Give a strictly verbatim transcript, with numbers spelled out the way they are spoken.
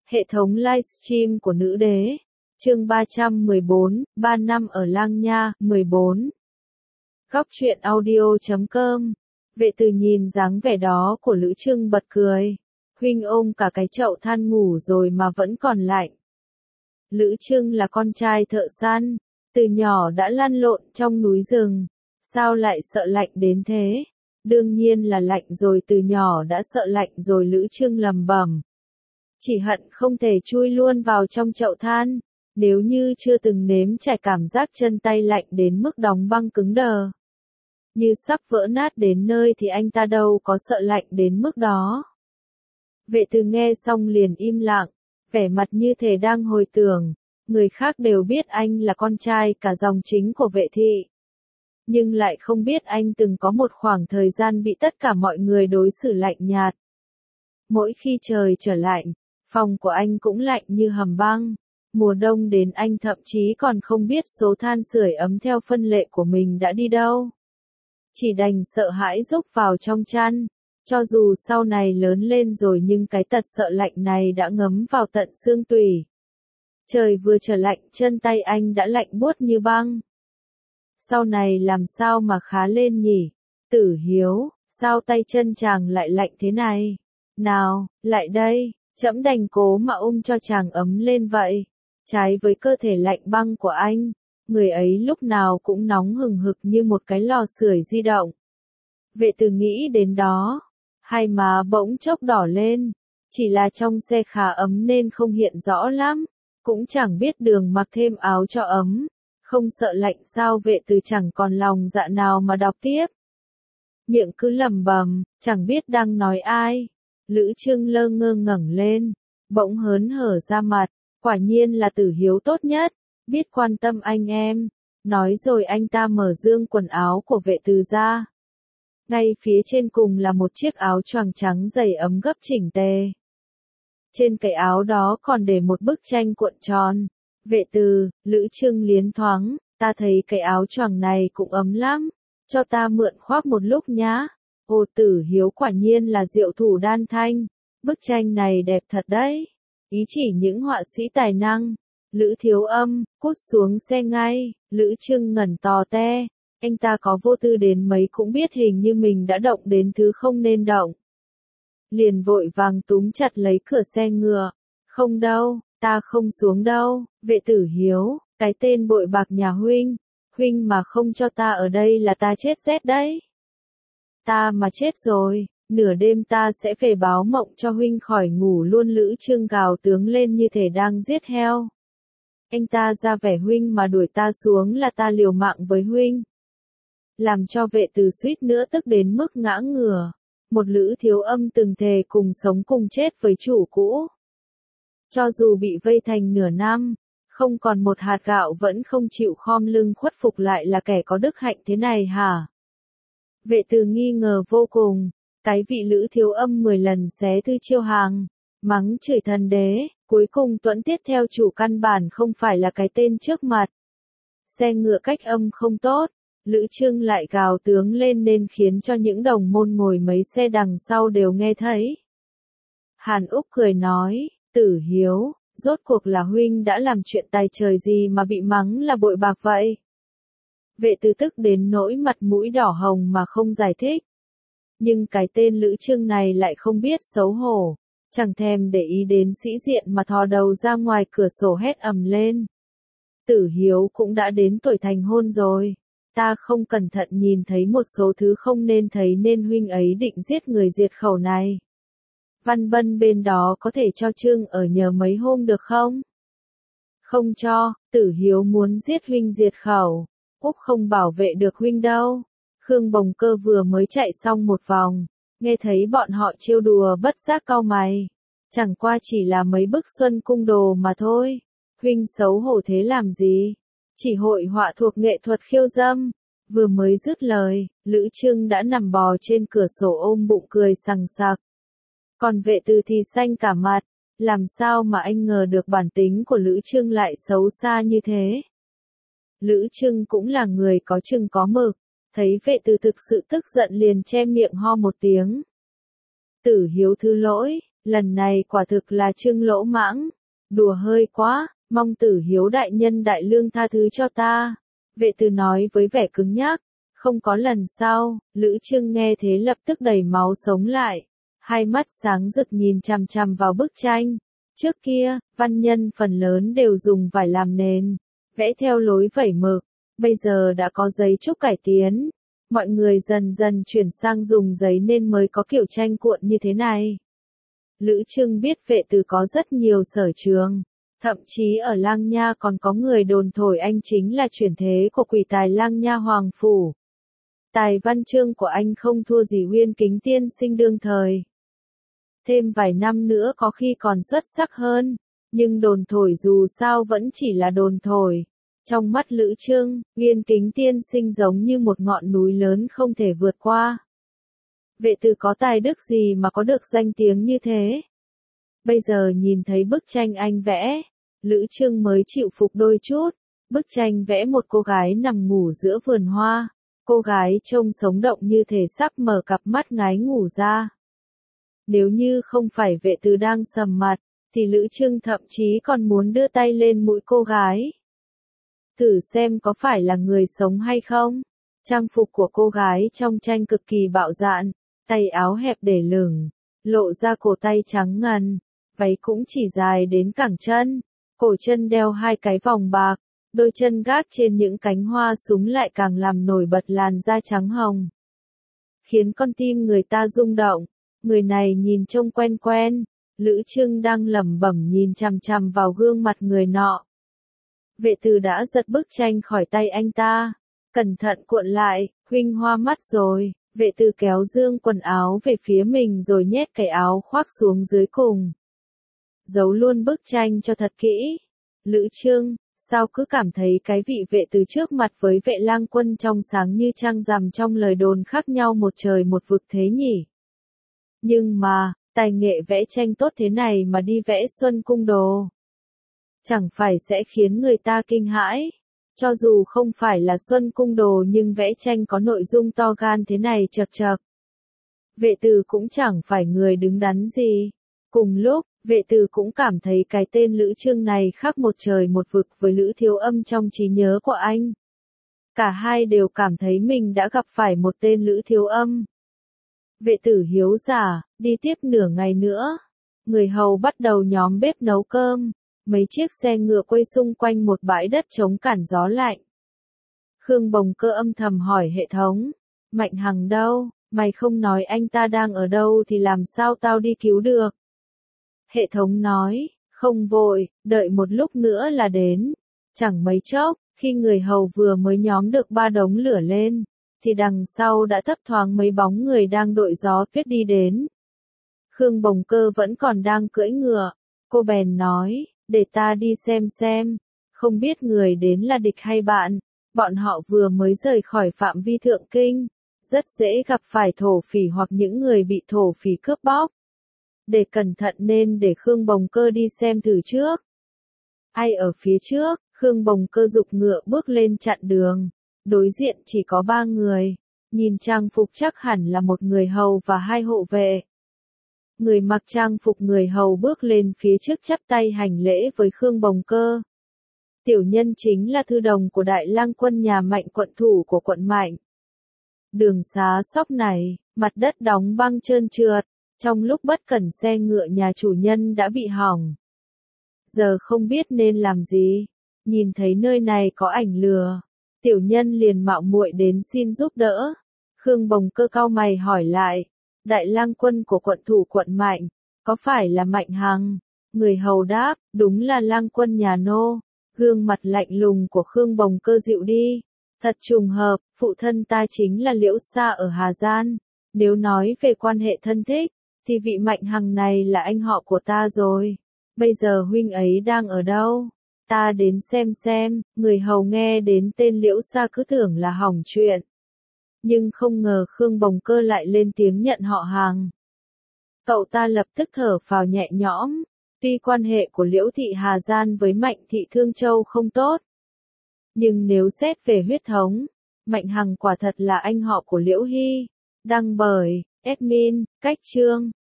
Hệ thống livestream của nữ đế. Chương ba trăm mười bốn, ba năm ở Lang Nha, mười bốn. Góc truyện audio chấm com. Vệ Từ nhìn dáng vẻ đó của Lữ Trưng bật cười. Huynh ôm cả cái chậu than ngủ rồi mà vẫn còn lạnh. Lữ Trưng là con trai thợ săn, từ nhỏ đã lăn lộn trong núi rừng, sao lại sợ lạnh đến thế? Đương nhiên là lạnh rồi, từ nhỏ đã sợ lạnh rồi. Lữ Trưng lầm bầm. Chỉ hận không thể chui luôn vào trong chậu than, nếu như chưa từng nếm trải cảm giác chân tay lạnh đến mức đóng băng cứng đờ, như sắp vỡ nát đến nơi thì anh ta đâu có sợ lạnh đến mức đó. Vệ Từ nghe xong liền im lặng, vẻ mặt như thể đang hồi tưởng, người khác đều biết anh là con trai cả dòng chính của Vệ thị, nhưng lại không biết anh từng có một khoảng thời gian bị tất cả mọi người đối xử lạnh nhạt. Mỗi khi trời trở lạnh, phòng của anh cũng lạnh như hầm băng. Mùa đông đến anh thậm chí còn không biết số than sưởi ấm theo phân lệ của mình đã đi đâu. Chỉ đành sợ hãi rúc vào trong chăn. Cho dù sau này lớn lên rồi nhưng cái tật sợ lạnh này đã ngấm vào tận xương tủy. Trời vừa trở lạnh, chân tay anh đã lạnh buốt như băng. Sau này làm sao mà khá lên nhỉ? Tử Hiếu, sao tay chân chàng lại lạnh thế này? Nào, lại đây, trẫm đành cố mà ôm cho chàng ấm lên vậy. Trái với cơ thể lạnh băng của anh, người ấy lúc nào cũng nóng hừng hực như một cái lò sưởi di động. Vệ Từ nghĩ đến đó, hai má bỗng chốc đỏ lên, chỉ là trong xe khá ấm nên không hiện rõ lắm, cũng chẳng biết đường mặc thêm áo cho ấm, không sợ lạnh sao? Vệ Từ chẳng còn lòng dạ nào mà đọc tiếp. Miệng cứ lẩm bẩm, chẳng biết đang nói ai. Lữ Trưng lơ ngơ ngẩng lên, bỗng hớn hở ra mặt, quả nhiên là Tử Hiếu tốt nhất, biết quan tâm anh em. Nói rồi anh ta mở dương quần áo của Vệ Từ ra. Ngay phía trên cùng là một chiếc áo choàng trắng dày ấm gấp chỉnh tề. Trên cái áo đó còn để một bức tranh cuộn tròn. Vệ Từ, Lữ Trưng liến thoáng, ta thấy cái áo choàng này cũng ấm lắm, cho ta mượn khoác một lúc nhá. Ồ, Tử Hiếu quả nhiên là diệu thủ đan thanh, bức tranh này đẹp thật đấy. Ý chỉ những họa sĩ tài năng. Lữ Thiếu Âm, cút xuống xe ngay. Lữ Trưng ngẩn tò te, anh ta có vô tư đến mấy cũng biết hình như mình đã động đến thứ không nên động. Liền vội vàng túm chặt lấy cửa xe ngựa. Không đâu, ta không xuống đâu. Vệ Tử Hiếu, cái tên bội bạc nhà huynh, huynh mà không cho ta ở đây là ta chết rét đấy. Ta mà chết rồi, nửa đêm ta sẽ về báo mộng cho huynh khỏi ngủ luôn. Lữ Trưng gào tướng lên như thể đang giết heo. Anh ta ra vẻ huynh mà đuổi ta xuống là ta liều mạng với huynh. Làm cho Vệ Từ suýt nữa tức đến mức ngã ngửa. Một Lữ Thiếu Âm từng thề cùng sống cùng chết với chủ cũ. Cho dù bị vây thành nửa năm, không còn một hạt gạo vẫn không chịu khom lưng khuất phục lại là kẻ có đức hạnh thế này hả? Vệ Từ nghi ngờ vô cùng, cái vị Lữ Thiếu Âm mười lần xé thư chiêu hàng, mắng chửi thần đế, cuối cùng tuẫn tiết theo chủ căn bản không phải là cái tên trước mặt. Xe ngựa cách âm không tốt, Lữ Trưng lại gào tướng lên nên khiến cho những đồng môn ngồi mấy xe đằng sau đều nghe thấy. Hàn Úc cười nói, Tử Hiếu, rốt cuộc là huynh đã làm chuyện tài trời gì mà bị mắng là bội bạc vậy? Vệ Từ tức đến nỗi mặt mũi đỏ hồng mà không giải thích. Nhưng cái tên Lữ Trưng này lại không biết xấu hổ, chẳng thèm để ý đến sĩ diện mà thò đầu ra ngoài cửa sổ hét ầm lên. Tử Hiếu cũng đã đến tuổi thành hôn rồi, ta không cẩn thận nhìn thấy một số thứ không nên thấy nên huynh ấy định giết người diệt khẩu này. Văn Bân bên đó có thể cho Trưng ở nhờ mấy hôm được không? Không cho, Tử Hiếu muốn giết huynh diệt khẩu, Úc không bảo vệ được huynh đâu. Khương Bồng Cơ vừa mới chạy xong một vòng, nghe thấy bọn họ trêu đùa bất giác cau mày. Chẳng qua chỉ là mấy bức Xuân Cung đồ mà thôi. Huynh xấu hổ thế làm gì? Chỉ hội họa thuộc nghệ thuật khiêu dâm. Vừa mới dứt lời, Lữ Trưng đã nằm bò trên cửa sổ ôm bụng cười sằng sặc. Còn Vệ Từ thì xanh cả mặt, làm sao mà anh ngờ được bản tính của Lữ Trưng lại xấu xa như thế. Lữ Trưng cũng là người có chừng có mực, thấy Vệ Từ thực sự tức giận liền che miệng ho một tiếng. Tử Hiếu thứ lỗi, lần này quả thực là Trương lỗ mãng, đùa hơi quá, mong Tử Hiếu đại nhân đại lương tha thứ cho ta. Vệ Từ nói với vẻ cứng nhắc, không có lần sau. Lữ Trương nghe thế lập tức đầy máu sống lại, hai mắt sáng rực nhìn chằm chằm vào bức tranh. Trước kia, văn nhân phần lớn đều dùng vải làm nền, vẽ theo lối vẩy mực, bây giờ đã có giấy trúc cải tiến. Mọi người dần dần chuyển sang dùng giấy nên mới có kiểu tranh cuộn như thế này. Lữ Trương biết Vệ Từ có rất nhiều sở trường, thậm chí ở Lang Nha còn có người đồn thổi anh chính là chuyển thế của quỷ tài Lang Nha Hoàng Phủ. Tài văn chương của anh không thua gì Uyên Kính tiên sinh đương thời. Thêm vài năm nữa có khi còn xuất sắc hơn, nhưng đồn thổi dù sao vẫn chỉ là đồn thổi. Trong mắt Lữ Trương, Uyên Kính tiên sinh giống như một ngọn núi lớn không thể vượt qua. Vệ Từ có tài đức gì mà có được danh tiếng như thế? Bây giờ nhìn thấy bức tranh anh vẽ, Lữ Trương mới chịu phục đôi chút. Bức tranh vẽ một cô gái nằm ngủ giữa vườn hoa. Cô gái trông sống động như thể sắp mở cặp mắt ngái ngủ ra. Nếu như không phải Vệ Từ đang sầm mặt, thì Lữ Trương thậm chí còn muốn đưa tay lên mũi cô gái. Thử xem có phải là người sống hay không. Trang phục của cô gái trong tranh cực kỳ bạo dạn, tay áo hẹp để lửng, lộ ra cổ tay trắng ngần, váy cũng chỉ dài đến cẳng chân, cổ chân đeo hai cái vòng bạc, đôi chân gác trên những cánh hoa súng lại càng làm nổi bật làn da trắng hồng, khiến con tim người ta rung động. Người này nhìn trông quen quen. Lữ Trương đang lẩm bẩm nhìn chằm chằm vào gương mặt người nọ. Vệ Từ đã giật bức tranh khỏi tay anh ta, cẩn thận cuộn lại. Huynh hoa mắt rồi. Vệ Từ kéo dương quần áo về phía mình rồi nhét cái áo khoác xuống dưới cùng, giấu luôn bức tranh cho thật kỹ. Lữ Trương, sao cứ cảm thấy cái vị Vệ Từ trước mặt với Vệ Lang Quân trong sáng như trăng rằm trong lời đồn khác nhau một trời một vực thế nhỉ? Nhưng mà, tài nghệ vẽ tranh tốt thế này mà đi vẽ Xuân Cung Đồ, chẳng phải sẽ khiến người ta kinh hãi? Cho dù không phải là Xuân Cung Đồ nhưng vẽ tranh có nội dung to gan thế này chật chật. Vệ Từ cũng chẳng phải người đứng đắn gì. Cùng lúc, Vệ Từ cũng cảm thấy cái tên Lữ Trương này khác một trời một vực với Lữ Thiếu Âm trong trí nhớ của anh. Cả hai đều cảm thấy mình đã gặp phải một tên Lữ Thiếu Âm. Vệ Tử hiếu giả, đi tiếp nửa ngày nữa. Người hầu bắt đầu nhóm bếp nấu cơm. Mấy chiếc xe ngựa quay xung quanh một bãi đất chống cản gió lạnh. Khương Bồng Cơ âm thầm hỏi hệ thống. Mạnh Hằng đâu? Mày không nói anh ta đang ở đâu thì làm sao tao đi cứu được? Hệ thống nói, không vội, đợi một lúc nữa là đến. Chẳng mấy chốc, khi người hầu vừa mới nhóm được ba đống lửa lên, thì đằng sau đã thấp thoáng mấy bóng người đang đội gió tuyết đi đến. Khương Bồng Cơ vẫn còn đang cưỡi ngựa. Cô bèn nói, để ta đi xem xem. Không biết người đến là địch hay bạn. Bọn họ vừa mới rời khỏi phạm vi thượng kinh. Rất dễ gặp phải thổ phỉ hoặc những người bị thổ phỉ cướp bóc. Để cẩn thận nên để Khương Bồng Cơ đi xem thử trước. Ai ở phía trước? Khương Bồng Cơ giục ngựa bước lên chặn đường. Đối diện chỉ có ba người. Nhìn trang phục chắc hẳn là một người hầu và hai hộ vệ. Người mặc trang phục người hầu bước lên phía trước chắp tay hành lễ với Khương Bồng Cơ. Tiểu nhân chính là thư đồng của Đại Lang Quân nhà Mạnh quận thủ của quận Mạnh. Đường xá sóc này, mặt đất đóng băng trơn trượt, trong lúc bất cẩn xe ngựa nhà chủ nhân đã bị hỏng. Giờ không biết nên làm gì, nhìn thấy nơi này có ảnh lừa, tiểu nhân liền mạo muội đến xin giúp đỡ. Khương Bồng Cơ cau mày hỏi lại, Đại Lang Quân của quận thủ quận Mạnh, có phải là Mạnh Hằng? Người hầu đáp, đúng là Lang Quân nhà nô. Gương mặt lạnh lùng của Khương Bồng Cơ dịu đi. Thật trùng hợp, phụ thân ta chính là Liễu Sa ở Hà Giang. Nếu nói về quan hệ thân thích, thì vị Mạnh Hằng này là anh họ của ta rồi. Bây giờ huynh ấy đang ở đâu? Ta đến xem xem. Người hầu nghe đến tên Liễu Sa cứ tưởng là hỏng chuyện. Nhưng không ngờ Khương Bồng Cơ lại lên tiếng nhận họ hàng. Cậu ta lập tức thở phào nhẹ nhõm. Tuy quan hệ của Liễu Thị Hà Giang với Mạnh Thị Thương Châu không tốt, nhưng nếu xét về huyết thống, Mạnh Hằng quả thật là anh họ của Liễu Hy. Đăng bởi admin, cách chương.